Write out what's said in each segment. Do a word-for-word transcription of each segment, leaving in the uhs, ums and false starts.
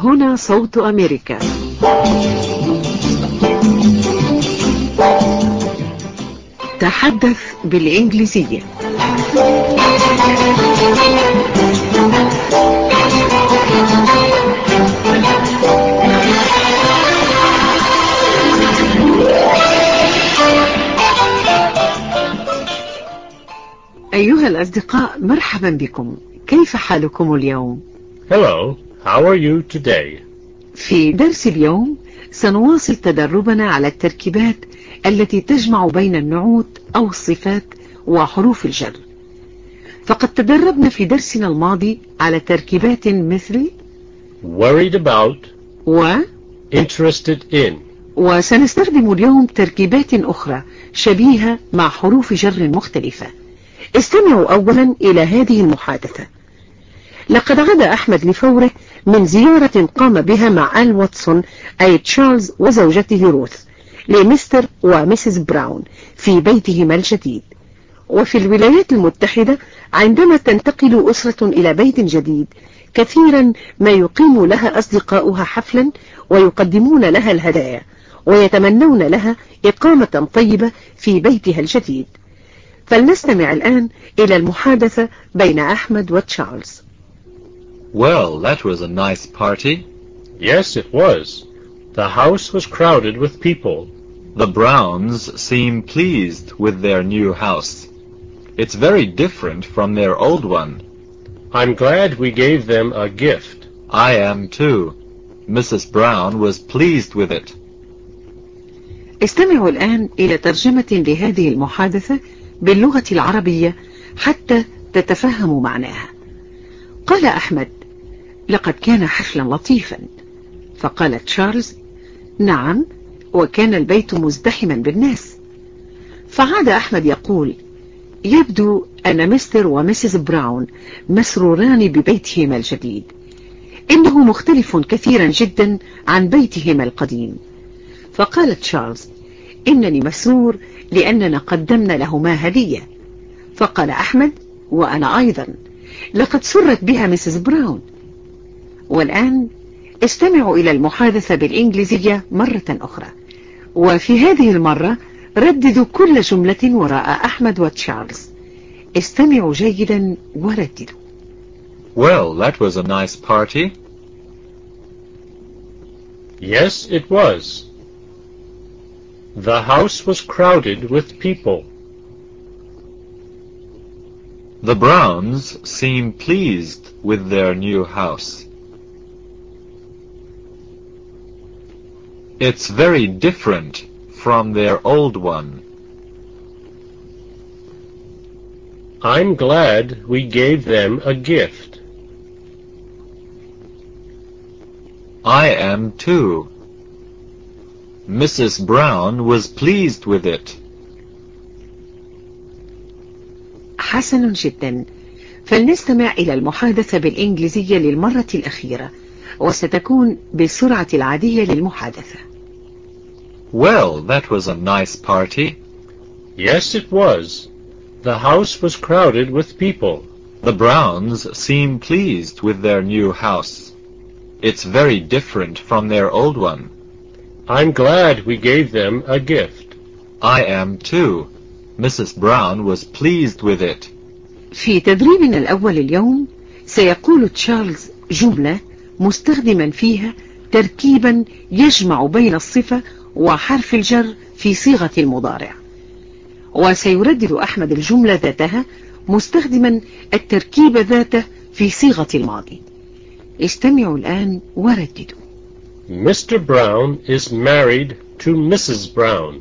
هنا صوت أمريكا. تحدث بالإنجليزية. أيها الأصدقاء، مرحبا بكم. كيف حالكم اليوم؟ Hello, how are you today? في درس اليوم سنواصل تدربنا على التركيبات التي تجمع بين النعوت أو الصفات وحروف الجر. فقد تدربنا في درسنا الماضي على تركيبات مثل worried about و interested in. وسنستخدم اليوم تركيبات أخرى شبيهة مع حروف جر مختلفة. استمعوا أولا إلى هذه المحادثة. لقد عاد أحمد لفوره من زيارة قام بها مع آل واتسون أي تشارلز وزوجته روث لمستر وميسيس براون في بيتهما الجديد. وفي الولايات المتحدة عندما تنتقل أسرة إلى بيت جديد كثيرا ما يقيم لها أصدقاؤها حفلا ويقدمون لها الهدايا ويتمنون لها إقامة طيبة في بيتها الجديد. فلنستمع الآن إلى المحادثة بين أحمد وتشارلز. Well, that was a nice party. Yes, it was. The house was crowded with people. The Browns seem pleased with their new house. It's very different from their old one. I'm glad we gave them a gift. I am too. Missus Brown was pleased with it. استمعوا الآن إلى ترجمة لهذه المحادثة باللغة العربية حتى تتفهموا معناها. قال أحمد: لقد كان حفلا لطيفا. فقال تشارلز: نعم، وكان البيت مزدحما بالناس. فعاد أحمد يقول: يبدو أن مستر وميسيس براون مسروران ببيتهما الجديد. إنه مختلف كثيرا جدا عن بيتهما القديم. فقال تشارلز: إنني مسرور لأننا قدمنا لهما هدية. فقال أحمد: وأنا أيضا، لقد سرت بها ميسيس براون. والآن استمعوا إلى المحادثة بالإنجليزية مرة أخرى، وفي هذه المرة رددوا كل جملة وراء أحمد وتشارلز. استمعوا جيدا ورددوا. Well, that was a nice party. Yes, it was. The house was crowded with people. The Browns seem pleased with their new house. It's very different from their old one. I'm glad we gave them a gift. I am too. Missus Brown was pleased with it. حسن جدا. فلنستمع إلى المحادثة بالإنجليزية للمرة الأخيرة، وستكون بالسرعة العادية للمحادثة. Well, that was a nice party. Yes, it was. The house was crowded with people. The Browns seem pleased with their new house. It's very different from their old one. I'm glad we gave them a gift. I am too. Missus Brown was pleased with it. في تدريبنا الأول اليوم سيقول تشارلز جملة مستخدما فيها تركيبا يجمع بين الصفة وحرف الجر في صيغة المضارع، وسيردد أحمد الجملة ذاتها مستخدما التركيب ذاته في صيغة الماضي. استمعوا الآن ورددوا. Mister Brown is married to Missus Brown.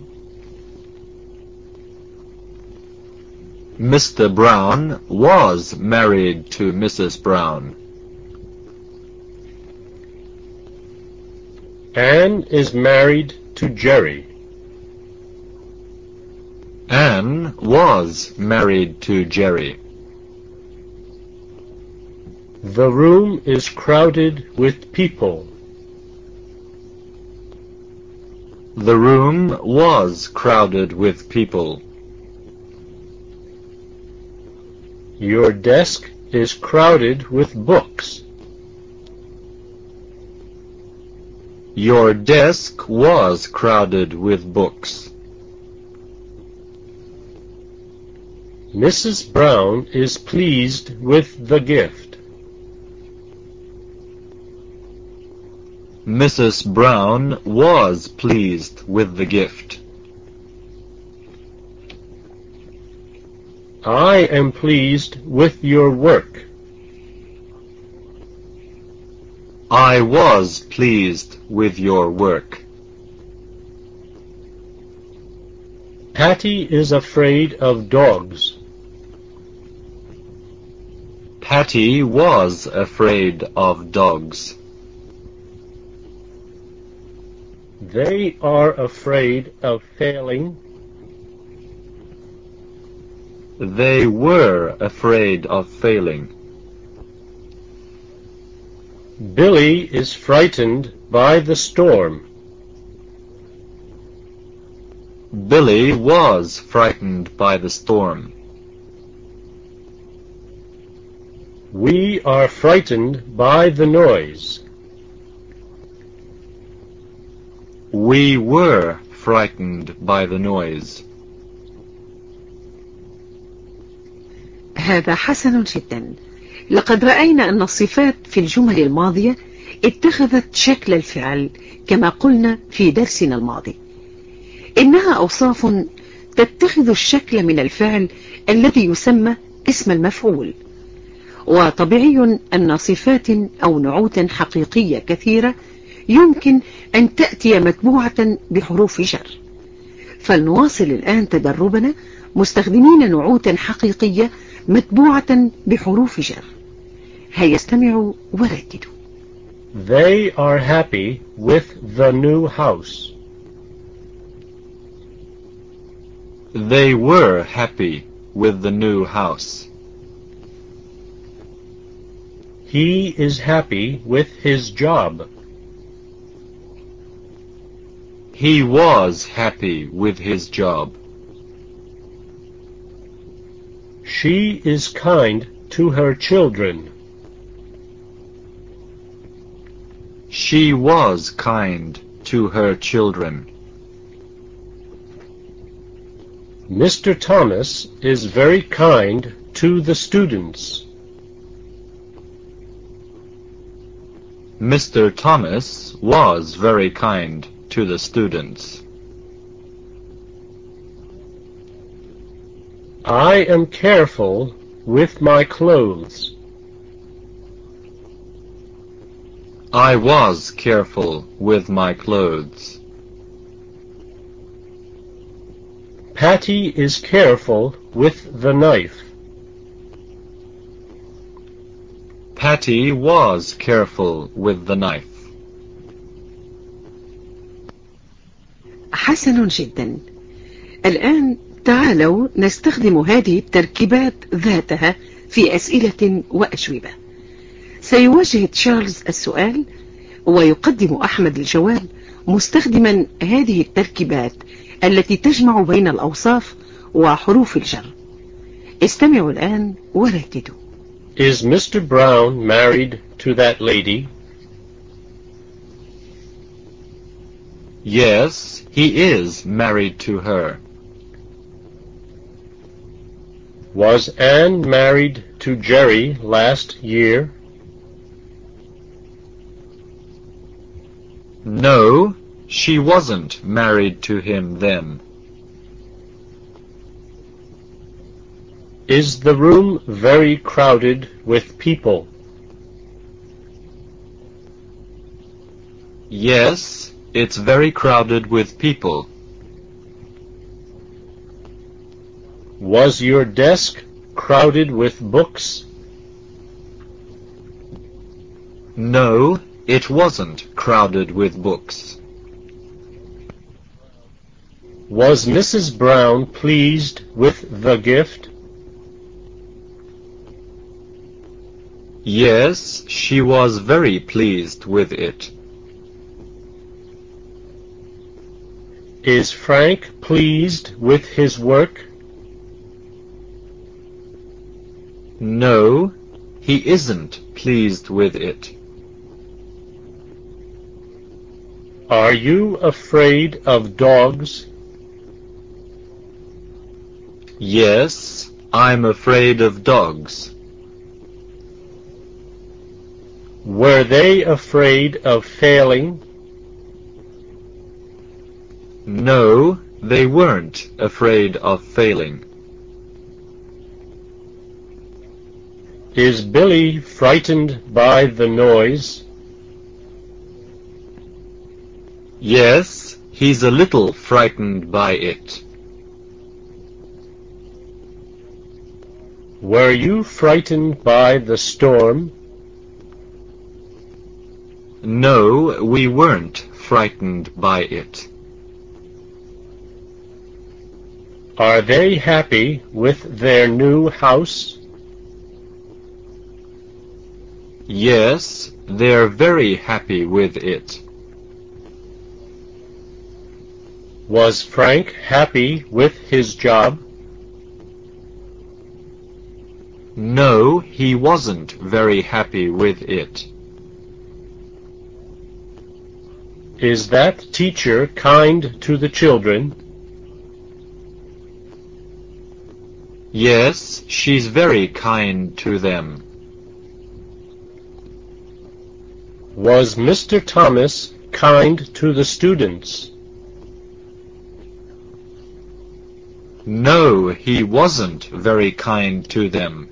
Mister Brown was married to Missus Brown. Anne is married to Jerry. Anne was married to Jerry. The room is crowded with people. The room was crowded with people. Your desk is crowded with books. Your desk was crowded with books. Missus Brown is pleased with the gift. Missus Brown was pleased with the gift. I am pleased with your work. I was pleased with your work. Patty is afraid of dogs. Patty was afraid of dogs. They are afraid of failing. They were afraid of failing. Billy is frightened by the storm. Billy was frightened by the storm. We are frightened by the noise. We were frightened by the noise. هذا حسن جدا. لقد رأينا أن الصفات في الجمل الماضية اتخذت شكل الفعل كما قلنا في درسنا الماضي. إنها أوصاف تتخذ الشكل من الفعل الذي يسمى اسم المفعول، وطبيعي أن صفات أو نعوت حقيقية كثيرة يمكن أن تأتي متبوعة بحروف جر. فلنواصل الآن تدربنا مستخدمين نعوتا حقيقية متبوعة بحروف جر. هيا استمعوا ورددوا. They are happy with the new house. They were happy with the new house. He is happy with his job. He was happy with his job. She is kind to her children. She was kind to her children. Mister Thomas is very kind to the students. Mister Thomas was very kind to the students. I am careful with my clothes. I was careful with my clothes. Patty is careful with the knife. Patty was careful with the knife. حسن جدا. الآن تعالوا نستخدم هذه التركيبات ذاتها في أسئلة وأجوبة. سيواجه تشارلز السؤال ويقدم أحمد الجواب مستخدما هذه التركيبات التي تجمع بين الأوصاف وحروف الجر. استمعوا الآن ورددوا. Is Mister Brown married to that lady? Yes, he is married to her. Was Anne married to Jerry last year? No, she wasn't married to him then. Is the room very crowded with people? Yes, it's very crowded with people. Was your desk crowded with books? No, it wasn't crowded with books. Was Missus Brown pleased with the gift? Yes, she was very pleased with it. Is Frank pleased with his work? No, he isn't pleased with it. Are you afraid of dogs? Yes, I'm afraid of dogs. Were they afraid of failing? No, they weren't afraid of failing. Is Billy frightened by the noise? Yes, he's a little frightened by it. Were you frightened by the storm? No, we weren't frightened by it. Are they happy with their new house? Yes, they're very happy with it. Was Frank happy with his job? No, he wasn't very happy with it. Is that teacher kind to the children? Yes, she's very kind to them. Was Mister Thomas kind to the students? No, he wasn't very kind to them.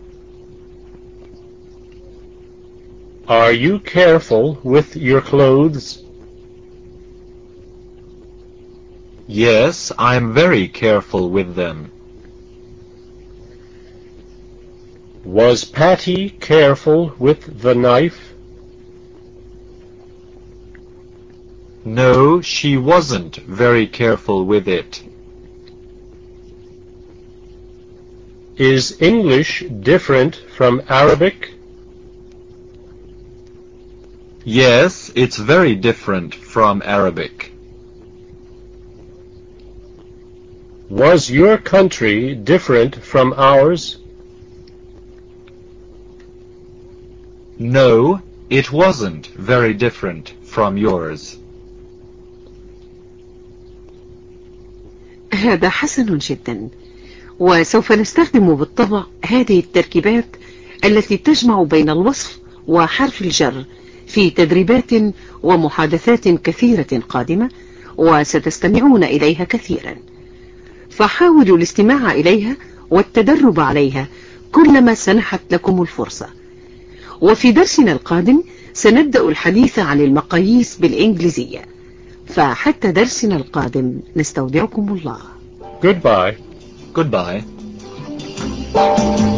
Are you careful with your clothes? Yes, I'm very careful with them. Was Patty careful with the knife? No, she wasn't very careful with it. Is English different from Arabic? Yes, it's very different from Arabic. Was your country different from ours? No, it wasn't very different from yours. هذا حسن جدا، وسوف نستخدم بالطبع هذه التركيبات التي تجمع بين الوصف وحرف الجر في تدريبات ومحادثات كثيرة قادمة، وستستمعون إليها كثيرا، فحاولوا الاستماع إليها والتدرب عليها كلما سنحت لكم الفرصة. وفي درسنا القادم سنبدأ الحديث عن المقاييس بالإنجليزية، فحتى درسنا القادم نستودعكم الله. Goodbye. Goodbye.